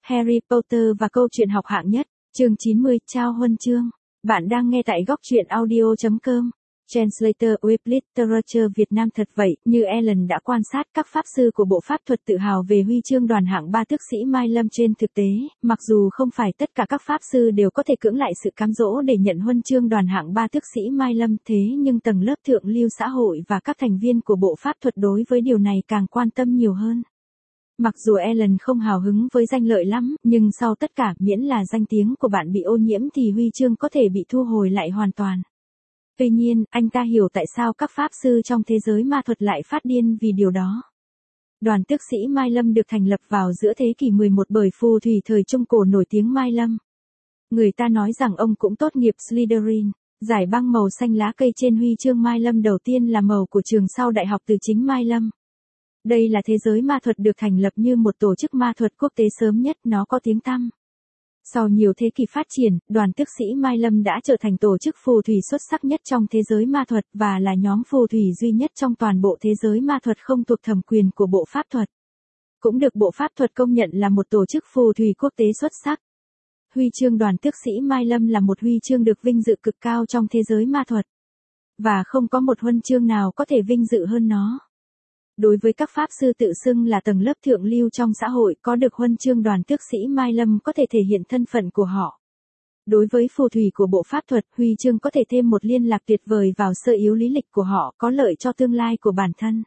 Harry Potter và câu chuyện học hạng nhất, chương 90, trao huân chương. Bạn đang nghe tại góc truyện audio.com. Translator with Literature Việt Nam. Thật vậy, như Ellen đã quan sát, các pháp sư của bộ pháp thuật tự hào về huy chương đoàn hạng 3 tước sĩ Mai Lâm. Trên thực tế, mặc dù không phải tất cả các pháp sư đều có thể cưỡng lại sự cám dỗ để nhận huân chương đoàn hạng 3 tước sĩ Mai Lâm, thế nhưng tầng lớp thượng lưu xã hội và các thành viên của bộ pháp thuật đối với điều này càng quan tâm nhiều hơn. Mặc dù Ellen không hào hứng với danh lợi lắm, nhưng sau tất cả, miễn là danh tiếng của bạn bị ô nhiễm thì huy chương có thể bị thu hồi lại hoàn toàn. Tuy nhiên, anh ta hiểu tại sao các pháp sư trong thế giới ma thuật lại phát điên vì điều đó. Đoàn tước sĩ Mai Lâm được thành lập vào giữa thế kỷ 11 bởi phù thủy thời Trung Cổ nổi tiếng Mai Lâm. Người ta nói rằng ông cũng tốt nghiệp Slytherin. Giải băng màu xanh lá cây trên huy chương Mai Lâm đầu tiên là màu của trường sau đại học từ chính Mai Lâm. Đây là thế giới ma thuật được thành lập như một tổ chức ma thuật quốc tế sớm nhất, nó có tiếng tăm. Sau nhiều thế kỷ phát triển, đoàn tước sĩ Mai Lâm đã trở thành tổ chức phù thủy xuất sắc nhất trong thế giới ma thuật và là nhóm phù thủy duy nhất trong toàn bộ thế giới ma thuật không thuộc thẩm quyền của bộ pháp thuật. Cũng được bộ pháp thuật công nhận là một tổ chức phù thủy quốc tế xuất sắc. Huy chương đoàn tước sĩ Mai Lâm là một huy chương được vinh dự cực cao trong thế giới ma thuật. Và không có một huân chương nào có thể vinh dự hơn nó. Đối với các pháp sư tự xưng là tầng lớp thượng lưu trong xã hội, có được huân chương đoàn tước sĩ Mai Lâm có thể thể hiện thân phận của họ. Đối với phù thủy của bộ pháp thuật, huy chương có thể thêm một liên lạc tuyệt vời vào sơ yếu lý lịch của họ, có lợi cho tương lai của bản thân.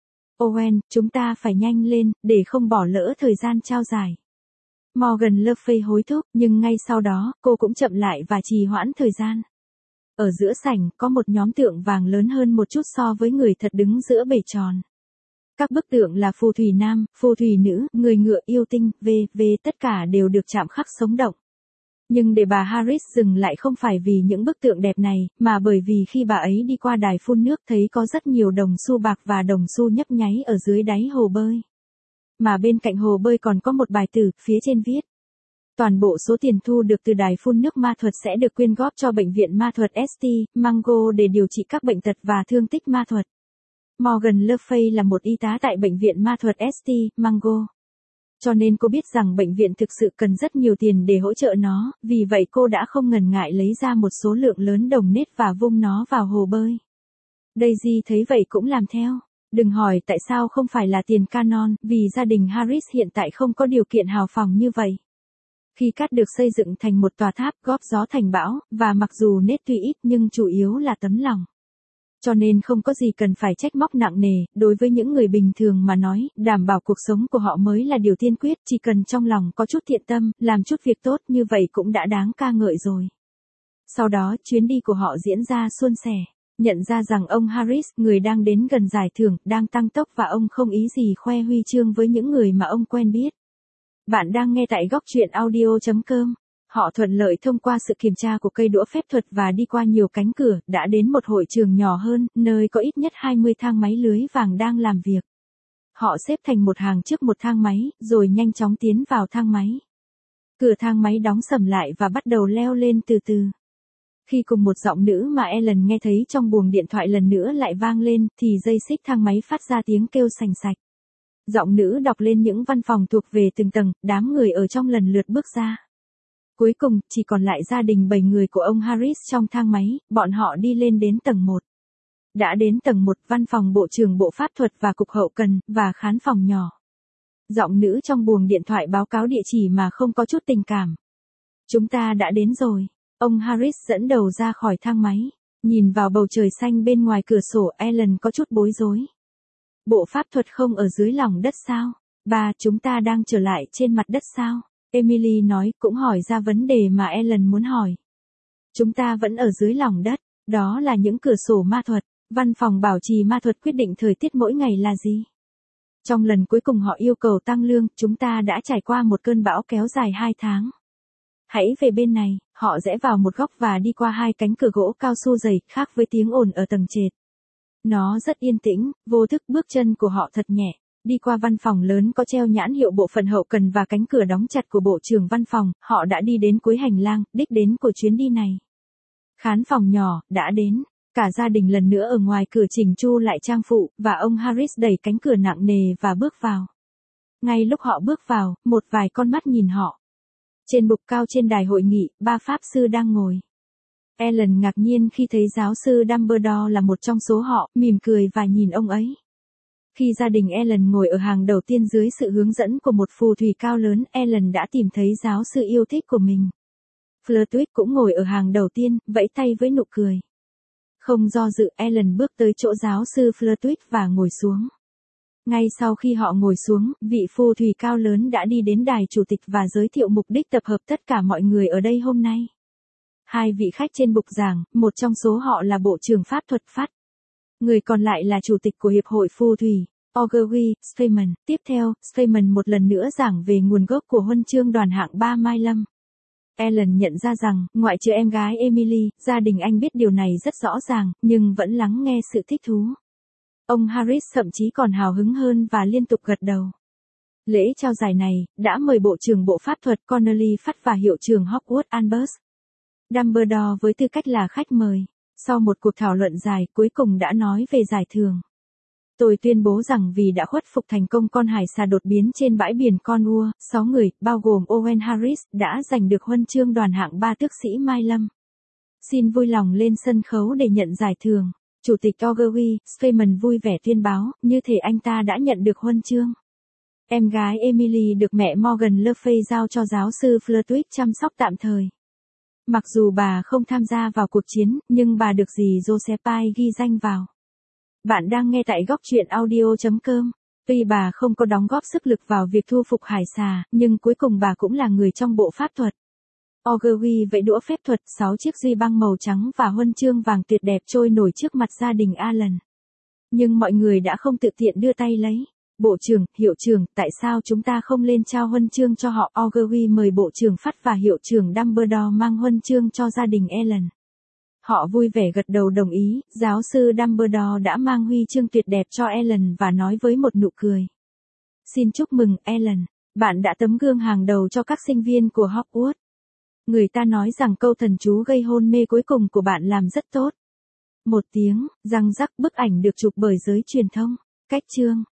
Owen, chúng ta phải nhanh lên, để không bỏ lỡ thời gian trao giải. Morgan Le Fay hối thúc, nhưng ngay sau đó, cô cũng chậm lại và trì hoãn thời gian. Ở giữa sảnh, có một nhóm tượng vàng lớn hơn một chút so với người thật đứng giữa bể tròn. Các bức tượng là phù thủy nam, phù thủy nữ, người ngựa, yêu tinh, v.v. tất cả đều được chạm khắc sống động. Nhưng để bà Harris dừng lại không phải vì những bức tượng đẹp này, mà bởi vì khi bà ấy đi qua đài phun nước thấy có rất nhiều đồng xu bạc và đồng xu nhấp nháy ở dưới đáy hồ bơi. Mà bên cạnh hồ bơi còn có một bài tử, phía trên viết. Toàn bộ số tiền thu được từ đài phun nước ma thuật sẽ được quyên góp cho bệnh viện ma thuật St. Mungo để điều trị các bệnh tật và thương tích ma thuật. Morgan Le Fay là một y tá tại bệnh viện ma thuật St. Mungo. Cho nên cô biết rằng bệnh viện thực sự cần rất nhiều tiền để hỗ trợ nó, vì vậy cô đã không ngần ngại lấy ra một số lượng lớn đồng nết và vung nó vào hồ bơi. Daisy thấy vậy cũng làm theo. Đừng hỏi tại sao không phải là tiền canon, vì gia đình Harris hiện tại không có điều kiện hào phóng như vậy. Khi cát được xây dựng thành một tòa tháp góp gió thành bão, và mặc dù nết tuy ít nhưng chủ yếu là tấm lòng. Cho nên không có gì cần phải trách móc nặng nề, đối với những người bình thường mà nói, đảm bảo cuộc sống của họ mới là điều tiên quyết, chỉ cần trong lòng có chút thiện tâm, làm chút việc tốt như vậy cũng đã đáng ca ngợi rồi. Sau đó, chuyến đi của họ diễn ra suôn sẻ. Nhận ra rằng ông Harris, người đang đến gần giải thưởng, đang tăng tốc và ông không ý gì khoe huy chương với những người mà ông quen biết. Bạn đang nghe tại góc truyện audio.com. Họ thuận lợi thông qua sự kiểm tra của cây đũa phép thuật và đi qua nhiều cánh cửa, đã đến một hội trường nhỏ hơn, nơi có ít nhất 20 thang máy lưới vàng đang làm việc. Họ xếp thành một hàng trước một thang máy, rồi nhanh chóng tiến vào thang máy. Cửa thang máy đóng sầm lại và bắt đầu leo lên từ từ. Khi cùng một giọng nữ mà Ellen nghe thấy trong buồng điện thoại lần nữa lại vang lên, thì dây xích thang máy phát ra tiếng kêu sành sạch. Giọng nữ đọc lên những văn phòng thuộc về từng tầng, đám người ở trong lần lượt bước ra. Cuối cùng, chỉ còn lại gia đình 7 người của ông Harris trong thang máy, bọn họ đi lên đến tầng 1. Đã đến tầng 1, văn phòng bộ trưởng bộ pháp thuật và cục hậu cần, và khán phòng nhỏ. Giọng nữ trong buồng điện thoại báo cáo địa chỉ mà không có chút tình cảm. Chúng ta đã đến rồi. Ông Harris dẫn đầu ra khỏi thang máy. Nhìn vào bầu trời xanh bên ngoài cửa sổ, Ellen có chút bối rối. Bộ pháp thuật không ở dưới lòng đất sao? Ba, chúng ta đang trở lại trên mặt đất sao? Emily nói, cũng hỏi ra vấn đề mà Ellen muốn hỏi. Chúng ta vẫn ở dưới lòng đất, đó là những cửa sổ ma thuật. Văn phòng bảo trì ma thuật quyết định thời tiết mỗi ngày là gì? Trong lần cuối cùng họ yêu cầu tăng lương, chúng ta đã trải qua một cơn bão kéo dài 2 tháng. Hãy về bên này, họ rẽ vào một góc và đi qua 2 cánh cửa gỗ cao su dày, khác với tiếng ồn ở tầng trệt. Nó rất yên tĩnh, vô thức bước chân của họ thật nhẹ. Đi qua văn phòng lớn có treo nhãn hiệu bộ phận hậu cần và cánh cửa đóng chặt của bộ trưởng văn phòng, họ đã đi đến cuối hành lang, đích đến của chuyến đi này. Khán phòng nhỏ, đã đến. Cả gia đình lần nữa ở ngoài cửa chỉnh chu lại trang phụ, và ông Harris đẩy cánh cửa nặng nề và bước vào. Ngay lúc họ bước vào, một vài con mắt nhìn họ. Trên bục cao trên đài hội nghị, 3 pháp sư đang ngồi. Ellen ngạc nhiên khi thấy giáo sư Dumbledore là một trong số họ, mỉm cười và nhìn ông ấy. Khi gia đình Ellen ngồi ở hàng đầu tiên dưới sự hướng dẫn của một phù thủy cao lớn, Ellen đã tìm thấy giáo sư yêu thích của mình. Flitwick cũng ngồi ở hàng đầu tiên, vẫy tay với nụ cười. Không do dự, Ellen bước tới chỗ giáo sư Flitwick và ngồi xuống. Ngay sau khi họ ngồi xuống, vị phù thủy cao lớn đã đi đến đài chủ tịch và giới thiệu mục đích tập hợp tất cả mọi người ở đây hôm nay. 2 vị khách trên bục giảng, một trong số họ là Bộ trưởng Pháp thuật Phát. Người còn lại là Chủ tịch của Hiệp hội Phù thủy, Ogilvy Spayman. Tiếp theo, Spayman một lần nữa giảng về nguồn gốc của huân chương đoàn hạng 3 Mai Lâm. Ellen nhận ra rằng, ngoại trừ em gái Emily, gia đình anh biết điều này rất rõ ràng, nhưng vẫn lắng nghe sự thích thú. Ông Harris thậm chí còn hào hứng hơn và liên tục gật đầu. Lễ trao giải này đã mời Bộ trưởng Bộ Pháp thuật Cornelius Fudge và Hiệu trưởng Hogwarts Albus Dumbledore với tư cách là khách mời. Sau một cuộc thảo luận dài, cuối cùng đã nói về giải thưởng. Tôi tuyên bố rằng vì đã khuất phục thành công con hải xà đột biến trên bãi biển Cornwall, 6 người, bao gồm Owen Harris, đã giành được huân chương đoàn hạng 3 tước sĩ Mai Lâm. Xin vui lòng lên sân khấu để nhận giải thưởng. Chủ tịch Ogilvy Spayman vui vẻ tuyên báo, như thể anh ta đã nhận được huân chương. Em gái Emily được mẹ Morgan Le Fay giao cho giáo sư Flitwick chăm sóc tạm thời. Mặc dù bà không tham gia vào cuộc chiến, nhưng bà được dì Josephine ghi danh vào. Bạn đang nghe tại góc truyện audio.com. Tuy bà không có đóng góp sức lực vào việc thu phục hải xà, nhưng cuối cùng bà cũng là người trong bộ pháp thuật. Ogilvy vẫy đũa phép thuật, 6 chiếc duy băng màu trắng và huân chương vàng tuyệt đẹp trôi nổi trước mặt gia đình Allen. Nhưng mọi người đã không tự tiện đưa tay lấy. Bộ trưởng, hiệu trưởng, tại sao chúng ta không lên trao huân chương cho họ? Ogilvy mời Bộ trưởng Fudge và Hiệu trưởng Dumbledore mang huân chương cho gia đình Ellen. Họ vui vẻ gật đầu đồng ý, giáo sư Dumbledore đã mang huy chương tuyệt đẹp cho Ellen và nói với một nụ cười. Xin chúc mừng, Ellen, bạn đã tấm gương hàng đầu cho các sinh viên của Hogwarts. Người ta nói rằng câu thần chú gây hôn mê cuối cùng của bạn làm rất tốt. Một tiếng, răng rắc, bức ảnh được chụp bởi giới truyền thông. Cách chương.